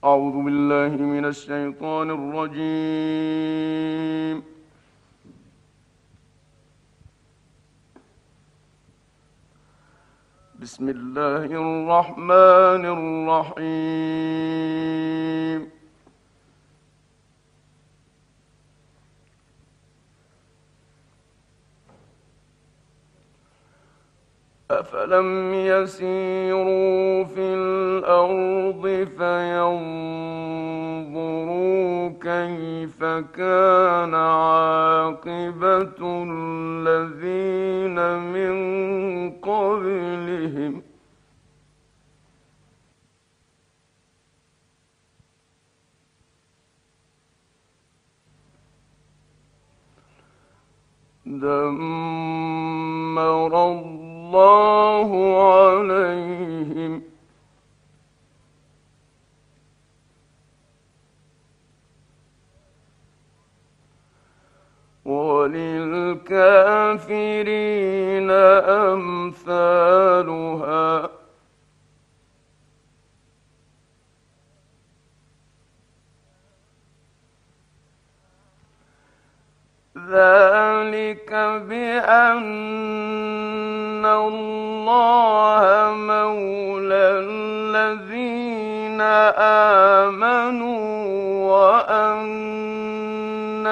أعوذ بالله من الشيطان الرجيم. بسم الله الرحمن الرحيم. أفلم يسيروا في الأرض فينظروا كيف كان عاقبة الذين من قبلهم دمر الله عليهم وللكافرين أمثالها ذلك بأن الله مولى الذين آمنوا وأن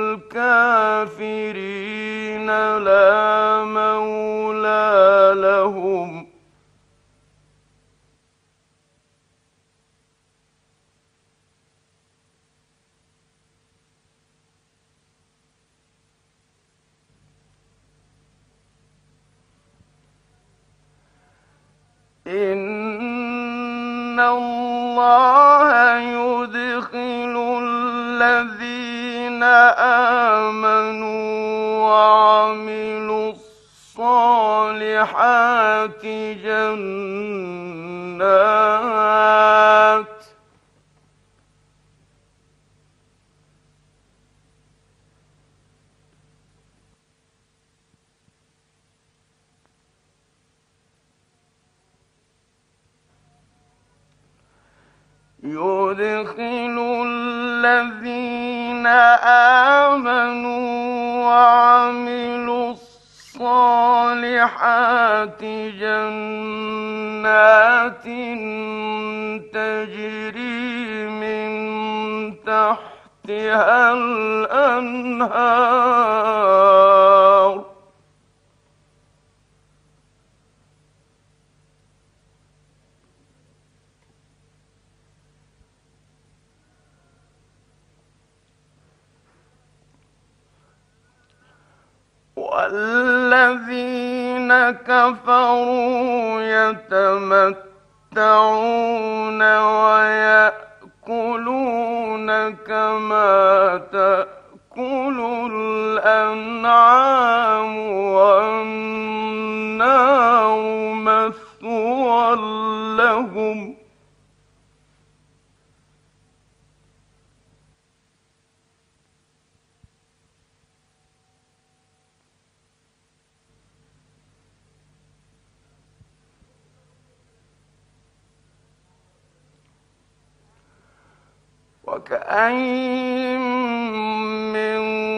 الكافرين لا مولى لهم إن الله يدخل الذين آمنوا وعملوا الصالحات جنات يدخل الذين آمنوا وعملوا الصالحات جنات تجري من تحتها الأنهار والذين كفروا يتمتعون ويأكلون كما تأكل الأنعام والنار مثوى لهم وكأين من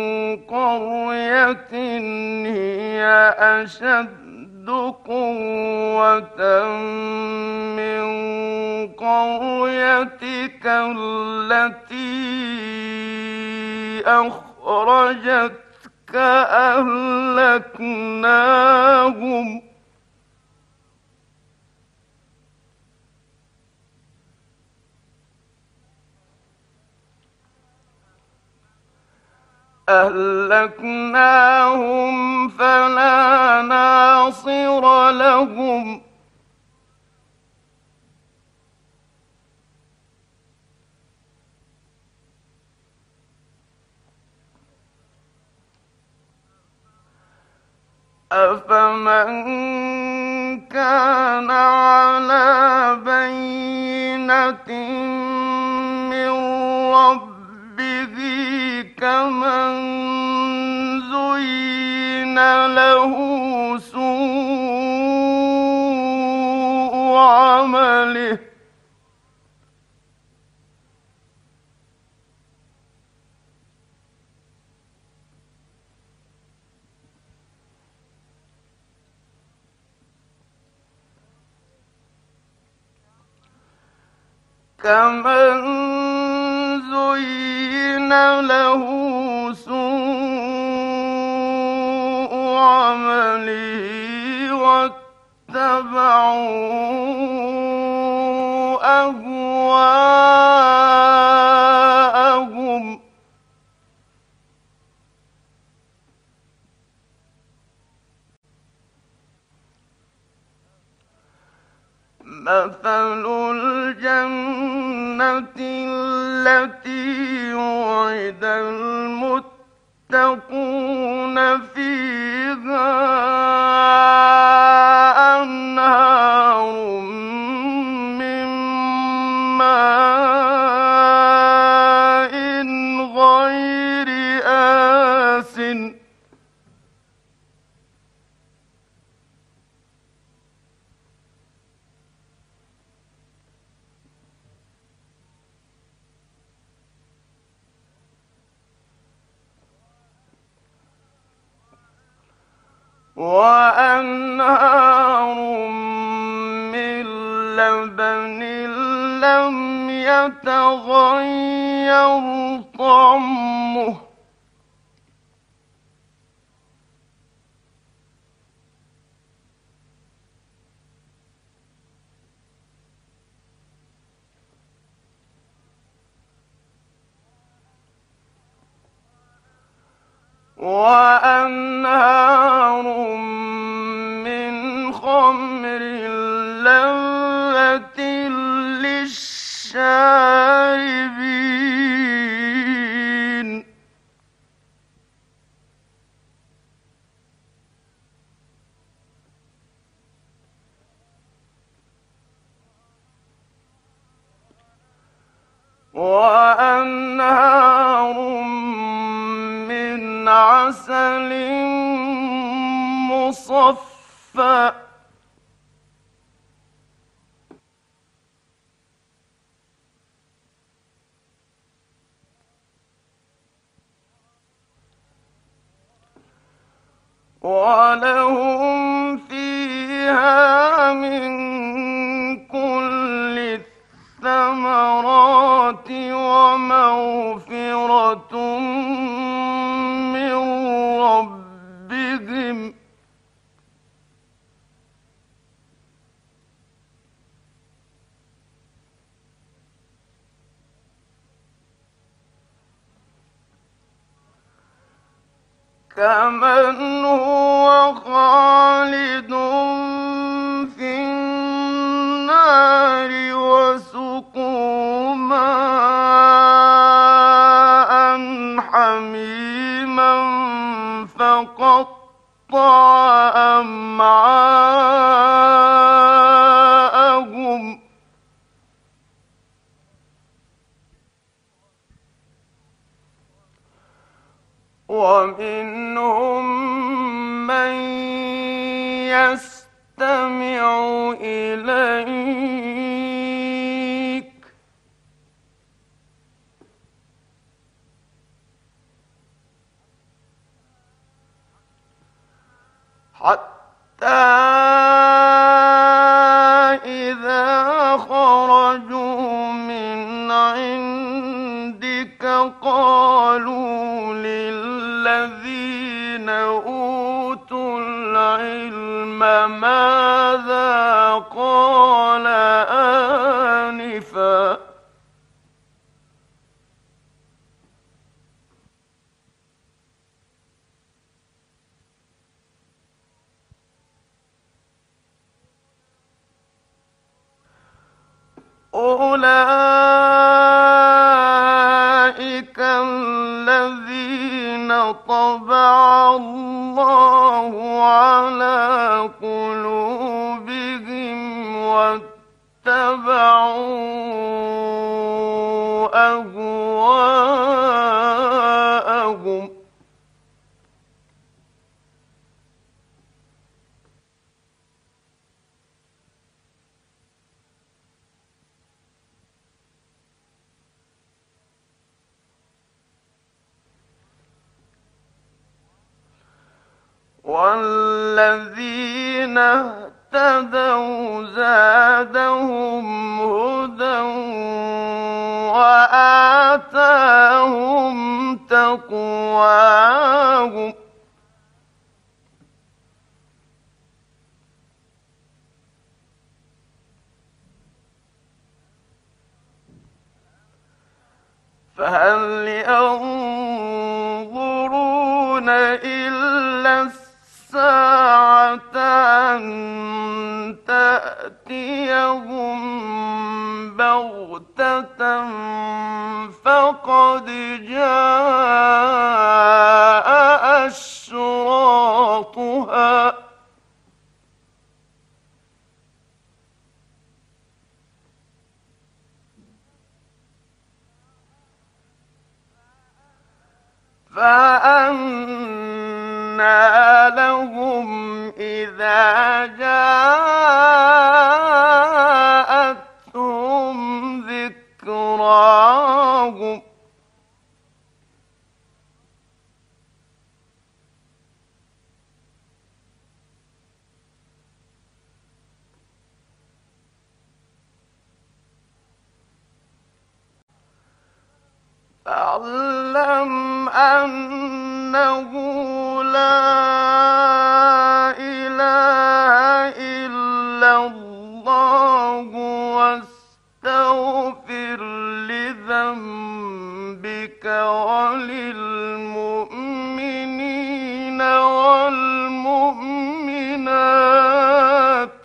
قرية هي أشد قوة من قريتك التي أخرجتك أهلكناهم فلا ناصر لهم أفمن كان على بينة من ربه كمن زين له سوء عمله كمن زين له سوء عمله واتبعوا أهواءهم. مثل الجنة التي وعد المتقون فيها أنهار من ماء غير آسن وأنهار من لبن لم يتغير طعمه وأنهار من خمر لذة للشاربين وأنهار من عسل مصفى ولهم فيها من كل الثمرات ومغفرة من ربهم كمن هو خالد في النار وسقوا ماء حميما فقطع أمعاءهم ومنهم من يستمع إليك حتى إذا خرجوا من عندك قالوا للذين أوتوا العلم ماذا قال آنفا أولئك الذين طبع الله على قلوبهم واتبعوا أهواءهم والذين اهتدوا زادهم هدى وآتاهم تقواهم فهل ينظرون إلا الساعة أن تأتيهم بغتة فقد جاء أشراطها فأنى لهم إذا جاءتهم ذكراهم فاعلم أنه لا إله إلا الله واستغفر لذنبك وللمؤمنين والمؤمنات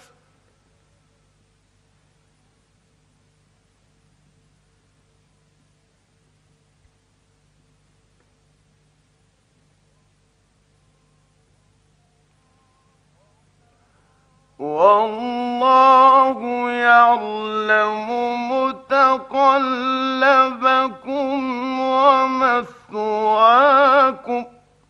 والله يعلم متقلبكم ومثواكم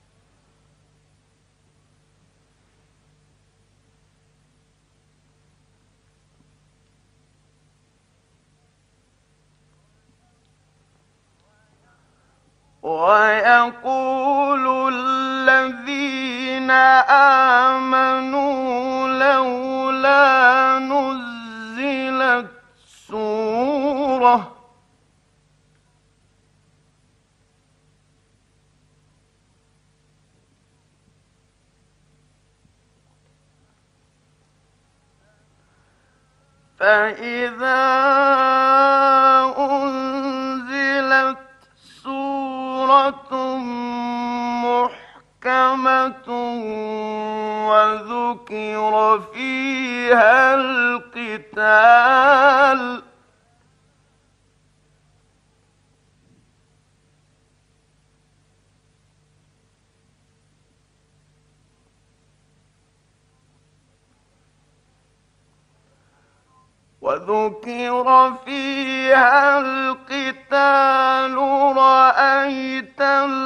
ويقول الذين آمنوا لولا نزلت سورة فإذا أنزلت سورة محكمة وذكر فيها القتال رأيت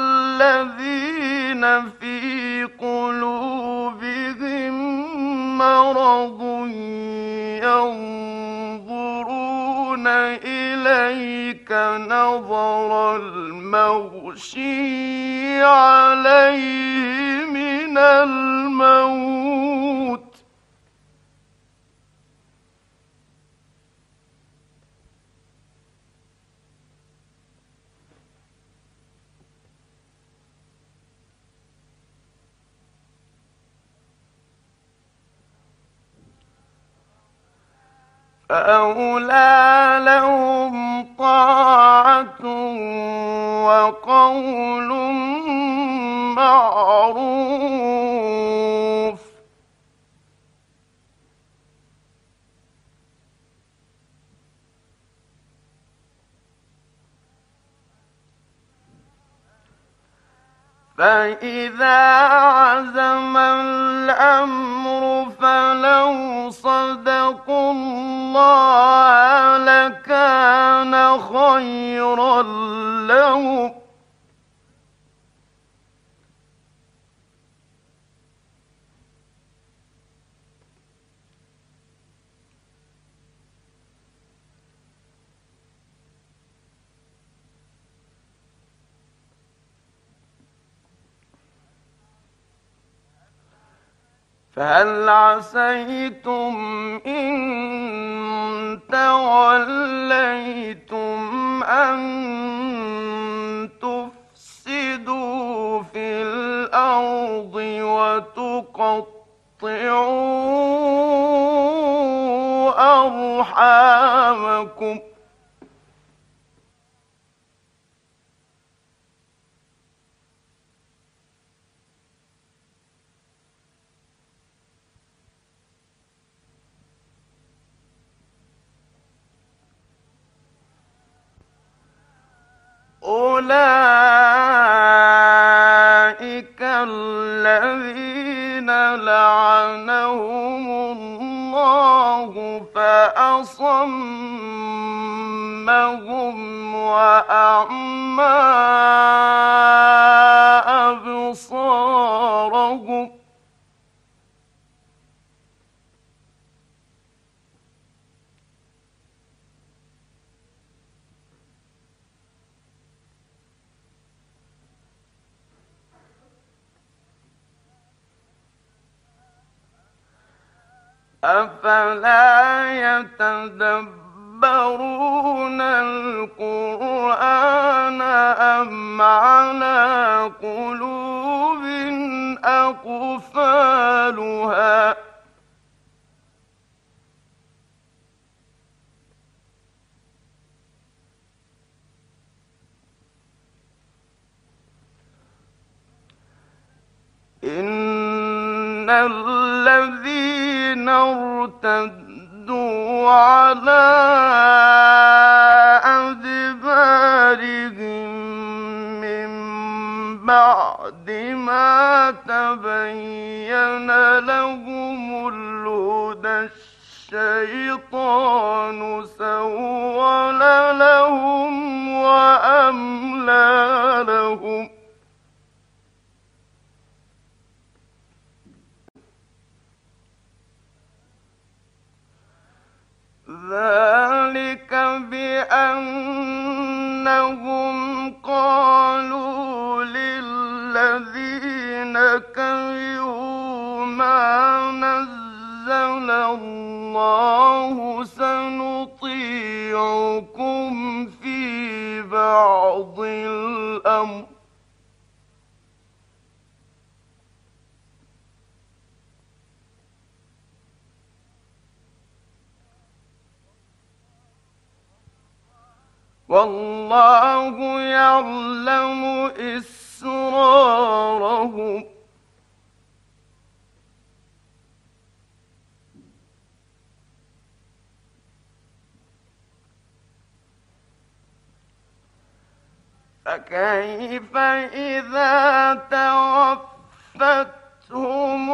الذين في قلوبهم مرض ينظرون إليك نظر المغشي عليه من الموت فأولى لهم طاعة وقول معروف فإذا عزم الأمر فلو صدقوا الله لكان خيرا لهم فهل عسيتم إن توليتم أن تفسدوا في الأرض وتقطعوا أرحامكم أولئك الذين لعنهم الله فأصمهم وأعمى أبصارهم أفلا يتدبرون القرآن أم على قلوب أقفالها إن الذين ارتدوا على أدبارهم من بعد ما تبين لهم الهدى الشيطان سول لهم وأملى لهم ذلك بأنهم قالوا للذين كرهوا ما نزل الله سنطيعكم في بعض الأمر والله يعلم إسرارهم فكيف إذا توفتهم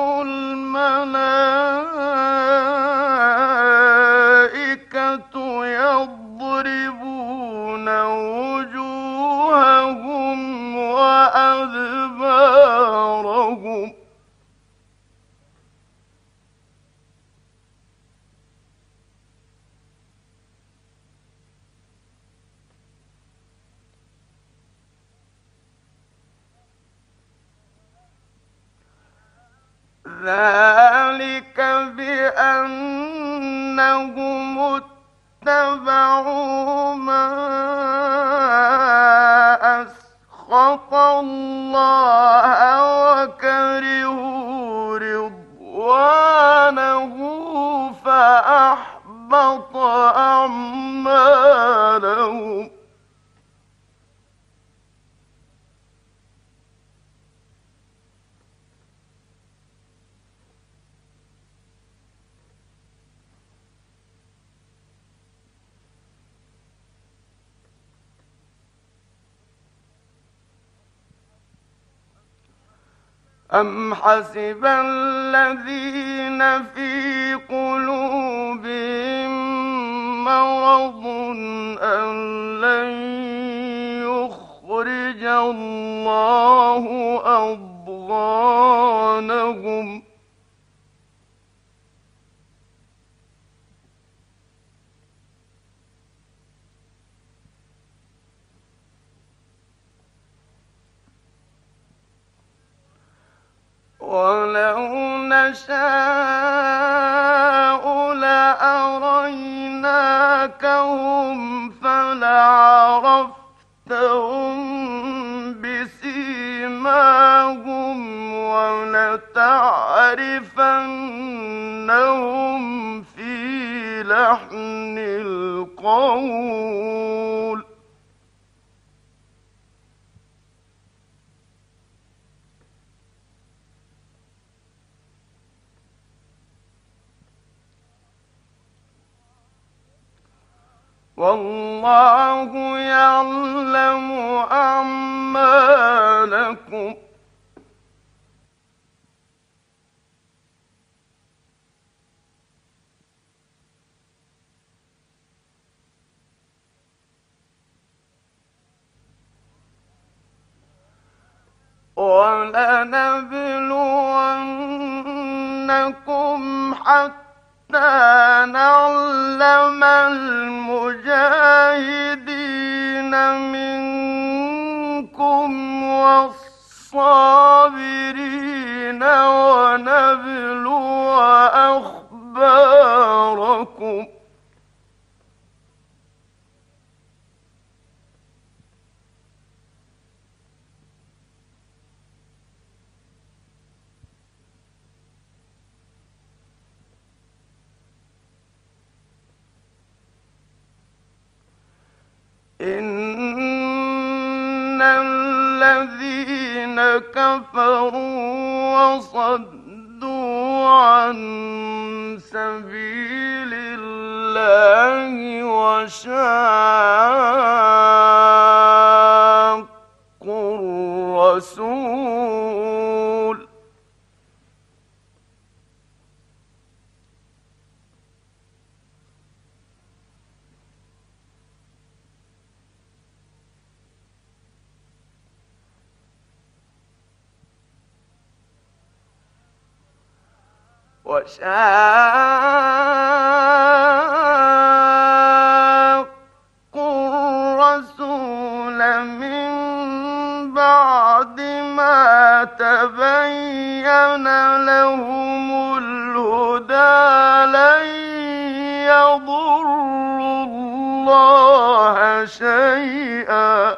الملائكة يضربون وجوههم وأدبارهم ذلك بأنهم اتبعوا ما أسخط الله وكرهوا رضوانه فأحبط أعمالهم أم حسب الذين في قلوبهم مرض أن لن يخرج الله أضغانهم ولو نشاء لأريناكهم فلعرفتهم تعرفنهم في لحن القول والله يعلم أعمالكم ولنبلونكم حتى نعلم المجاهدين منكم والصابرين ونبلو أخباركم إن الذين كفروا وصدوا عن سبيل الله وشاقوا الرسول من بعد ما تبين لهم الهدى لن يضروا الله شيئا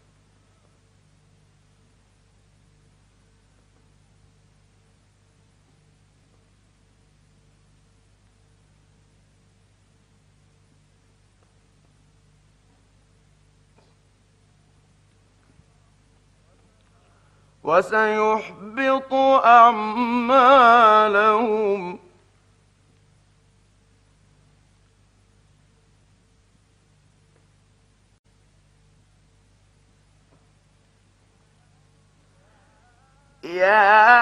وسيحبط أعمالهم يا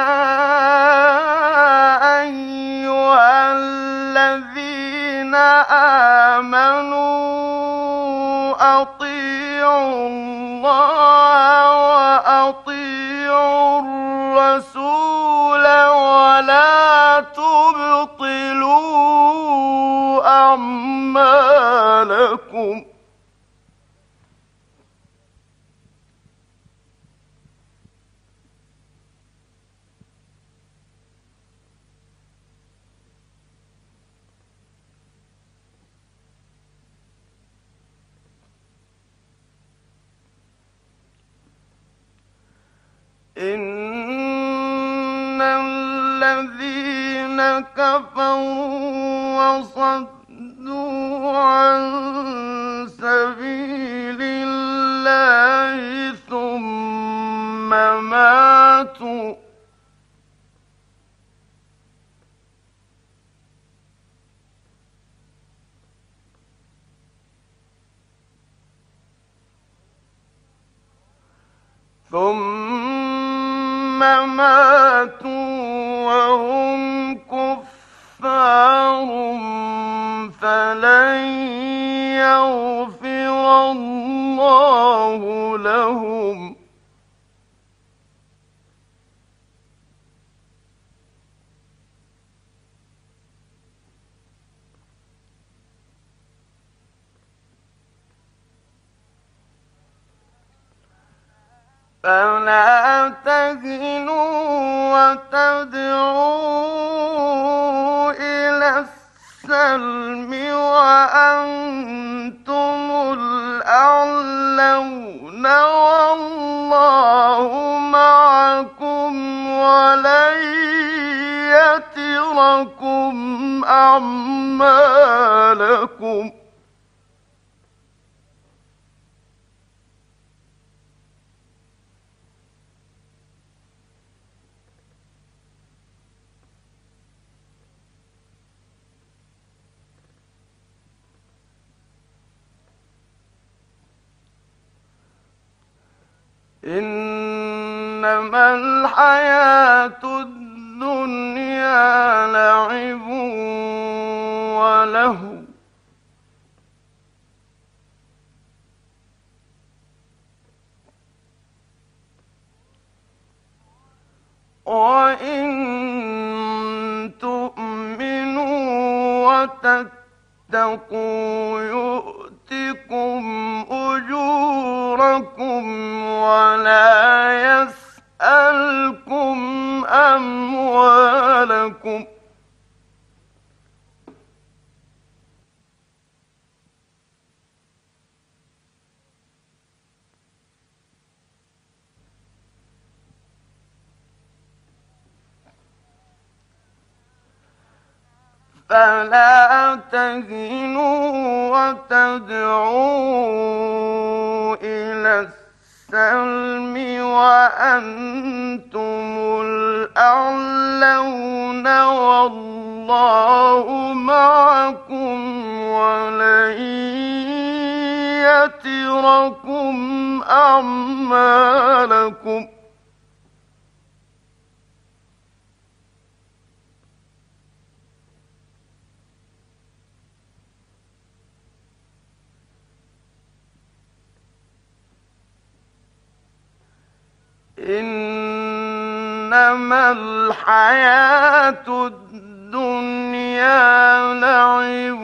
أيها الذين آمنوا أطيعوا الله وأطيعوا الرسول ولا تبطلوا أعمالكم إن الذين كفروا وصدوا عن سبيل الله ثم ماتوا وهم كفار فلن يغفر الله لهم فلا تهنوا وتدعوا إلى السلم وأنتم الأعلون والله معكم ولن أعمالكم إنما الحياة الدنيا لعب ولهو وإن تؤمنوا وتتقوا يؤتكم أجوركم ولا يسألكم أموالكم فلا تهنوا وتدعوا إلى السلم وأنتم الأعلون والله معكم ولن يتركم أعمالكم إنما الحياة الدنيا لعب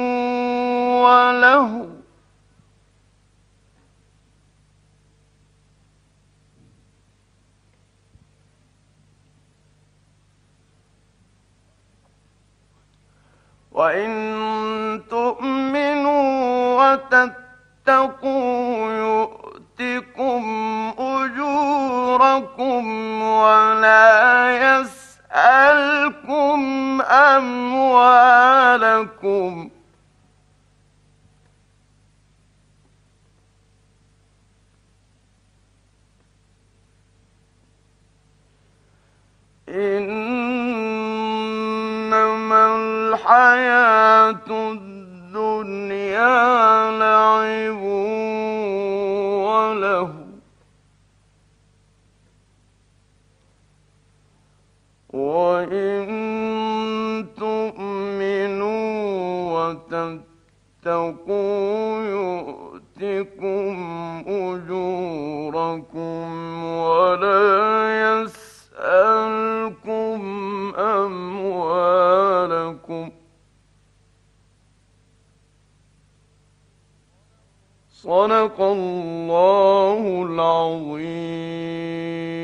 ولهو وإن تؤمنوا وتتقوا يؤتكم أجوركم ولا يسألكم أموالكم إنما الحياة الدنيا لعب ولهو وإن تؤمنوا وتتقوا يؤتكم أجوركم ولا يسألكم أموالكم صدق الله العظيم.